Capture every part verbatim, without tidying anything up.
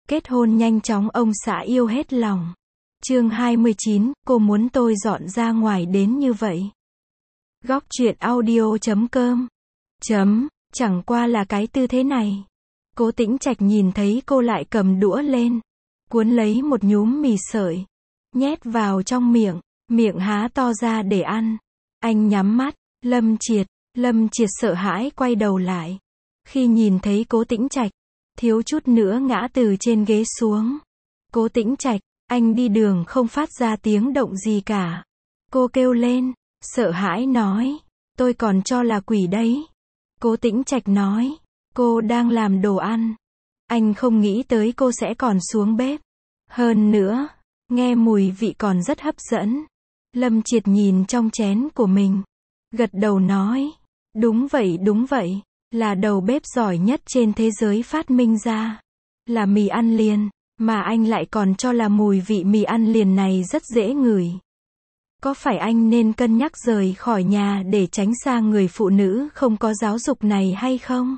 Kết hôn nhanh chóng ông xã yêu hết lòng. Chương hai mươi chín, cô muốn tôi dọn ra ngoài đến như vậy. Góc truyện audio chấm com. Chấm, chẳng qua là cái tư thế này. Cố Tĩnh Trạch nhìn thấy cô lại cầm đũa lên, cuốn lấy một nhúm mì sợi, nhét vào trong miệng, miệng há to ra để ăn. Anh nhắm mắt, Lâm Triệt, Lâm Triệt sợ hãi quay đầu lại. Khi nhìn thấy Cố Tĩnh Trạch, thiếu chút nữa ngã từ trên ghế xuống. Cố Tĩnh Trạch, anh đi đường không phát ra tiếng động gì cả. Cô kêu lên, sợ hãi nói, tôi còn cho là quỷ đấy. Cố Tĩnh Trạch nói, cô đang làm đồ ăn. Anh không nghĩ tới cô sẽ còn xuống bếp. Hơn nữa, nghe mùi vị còn rất hấp dẫn. Lâm Triệt nhìn trong chén của mình, gật đầu nói, đúng vậy đúng vậy, là đầu bếp giỏi nhất trên thế giới phát minh ra. Là mì ăn liền, mà anh lại còn cho là mùi vị mì ăn liền này rất dễ ngửi. Có phải anh nên cân nhắc rời khỏi nhà để tránh xa người phụ nữ không có giáo dục này hay không?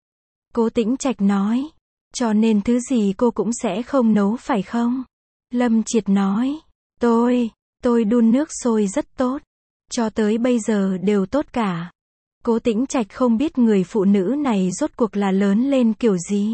Cố Tĩnh Trạch nói, cho nên thứ gì cô cũng sẽ không nấu phải không? Lâm Triệt nói, tôi, tôi đun nước sôi rất tốt. Cho tới bây giờ đều tốt cả. Cố Tĩnh Trạch không biết người phụ nữ này rốt cuộc là lớn lên kiểu gì.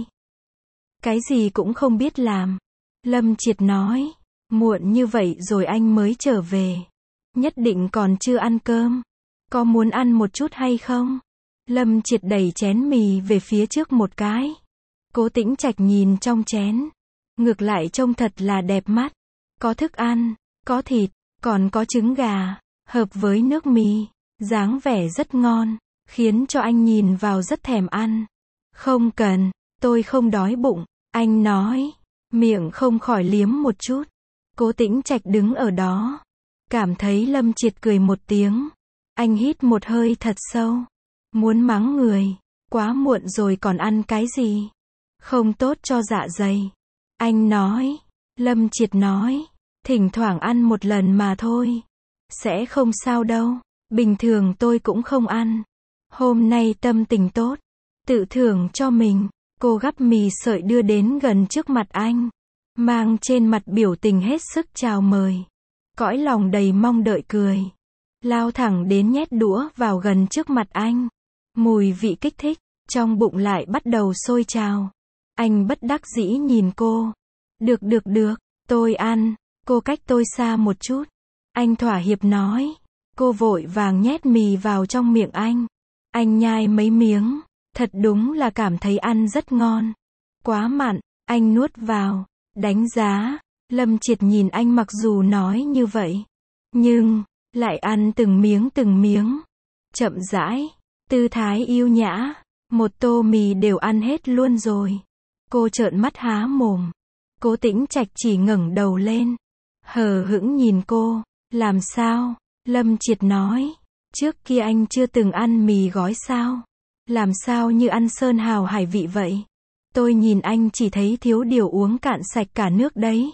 Cái gì cũng không biết làm. Lâm Triệt nói, muộn như vậy rồi anh mới trở về. Nhất định còn chưa ăn cơm. Có muốn ăn một chút hay không? Lâm Triệt đẩy chén mì về phía trước một cái. Cố Tĩnh Trạch nhìn trong chén. Ngược lại trông thật là đẹp mắt. Có thức ăn, có thịt, còn có trứng gà, hợp với nước mì. Dáng vẻ rất ngon, khiến cho anh nhìn vào rất thèm ăn. Không cần, tôi không đói bụng, anh nói. Miệng không khỏi liếm một chút. Cố Tĩnh Trạch đứng ở đó, cảm thấy Lâm Triệt cười một tiếng. Anh hít một hơi thật sâu, muốn mắng người, quá muộn rồi còn ăn cái gì? Không tốt cho dạ dày. Anh nói, Lâm Triệt nói, thỉnh thoảng ăn một lần mà thôi. Sẽ không sao đâu, bình thường tôi cũng không ăn. Hôm nay tâm tình tốt, tự thưởng cho mình. Cô gắp mì sợi đưa đến gần trước mặt anh, mang trên mặt biểu tình hết sức chào mời. Cõi lòng đầy mong đợi cười. Lao thẳng đến nhét đũa vào gần trước mặt anh. Mùi vị kích thích, trong bụng lại bắt đầu sôi trào. Anh bất đắc dĩ nhìn cô. Được được được, tôi ăn, cô cách tôi xa một chút. Anh thỏa hiệp nói. Cô vội vàng nhét mì vào trong miệng anh. Anh nhai mấy miếng, thật đúng là cảm thấy ăn rất ngon. Quá mặn, anh nuốt vào, đánh giá. Lâm Triệt nhìn anh mặc dù nói như vậy, nhưng lại ăn từng miếng từng miếng, chậm rãi, tư thái yêu nhã. Một tô mì đều ăn hết luôn rồi. Cô trợn mắt há mồm. Cố Tĩnh Trạch chỉ ngẩng đầu lên, hờ hững nhìn cô. Làm sao? Lâm Triệt nói, trước kia anh chưa từng ăn mì gói sao? Làm sao như ăn sơn hào hải vị vậy? Tôi nhìn anh chỉ thấy thiếu điều uống cạn sạch cả nước đấy.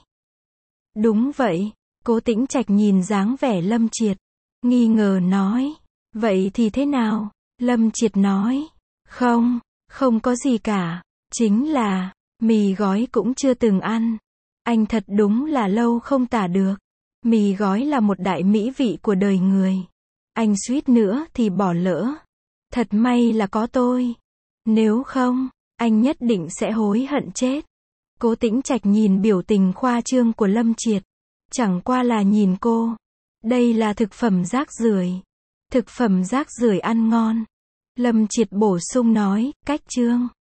Đúng vậy. Cố Tĩnh Trạch nhìn dáng vẻ Lâm Triệt, nghi ngờ nói, vậy thì thế nào? Lâm Triệt nói, không, không có gì cả, chính là, mì gói cũng chưa từng ăn. Anh thật đúng là lâu không tả được. Mì gói là một đại mỹ vị của đời người. Anh suýt nữa thì bỏ lỡ. Thật may là có tôi. Nếu không, anh nhất định sẽ hối hận chết. Cố Tĩnh Trạch nhìn biểu tình khoa trương của Lâm Triệt. Chẳng qua là nhìn cô. Đây là thực phẩm rác rưởi. Thực phẩm rác rưởi ăn ngon. Lâm Triệt bổ sung nói, cách chương.